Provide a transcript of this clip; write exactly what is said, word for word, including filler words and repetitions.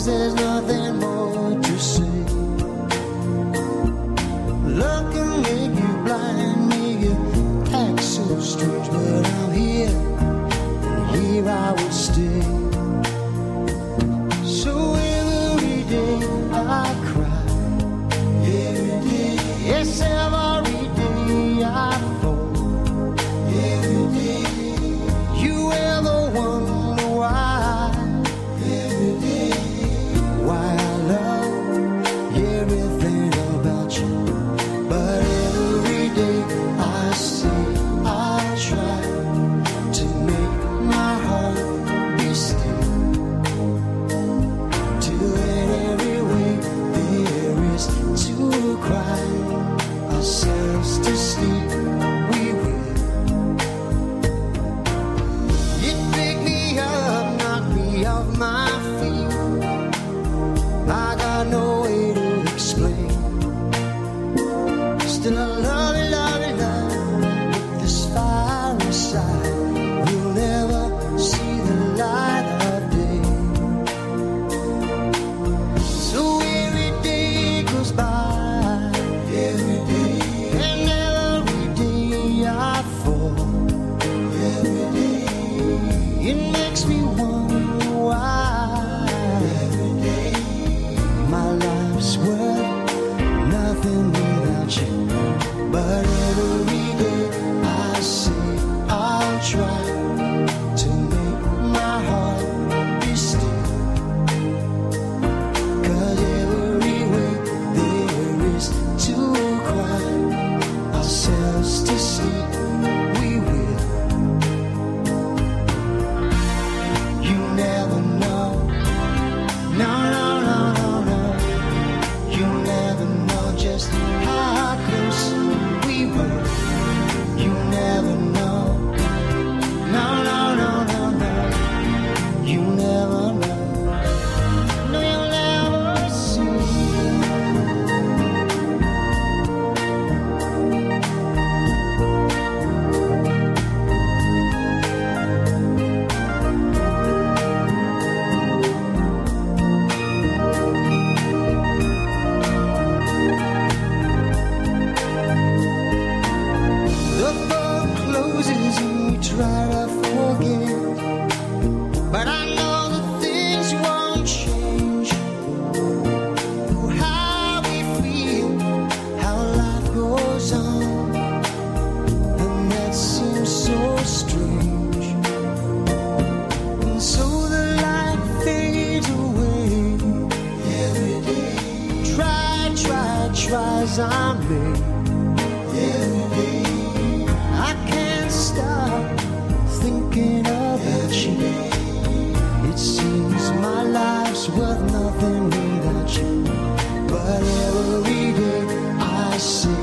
guess there's nothing more to say. Love can make you blind, make you act so strange, but I'm here, and here I will stay. So every day I cry, every day, yes, every day I fall, every day. You ever wonder why, every day, why I love everything about you? But every day I say I try to make my heart be still. Till in every way there is to cry ourselves to sleep. We will. It pick me up, knock me off my feet. I got no way to explain. Still I love you, love you, love with this fire inside. We'll never see the light of day. So every day goes by, every day, and every day I fall, every day. It makes me wonder why, every day, my life's worth nothing without you. But every day I say I'll try to make my heart be still. 'Cause every way there is to cry ourselves to sleep. We will. You never know. No, no, no, no, no. You never know just how close we were. You never know. No, no, no, no, no. You never know. No, you'll never see. The book closes and we try to forget, but I know that things won't change. How we feel, how life goes on, and that seems so strange. And so the light fades away every day. Try, try, try as I may. Every day I can't stop thinking about you. It seems my life's worth nothing without you. But every day I say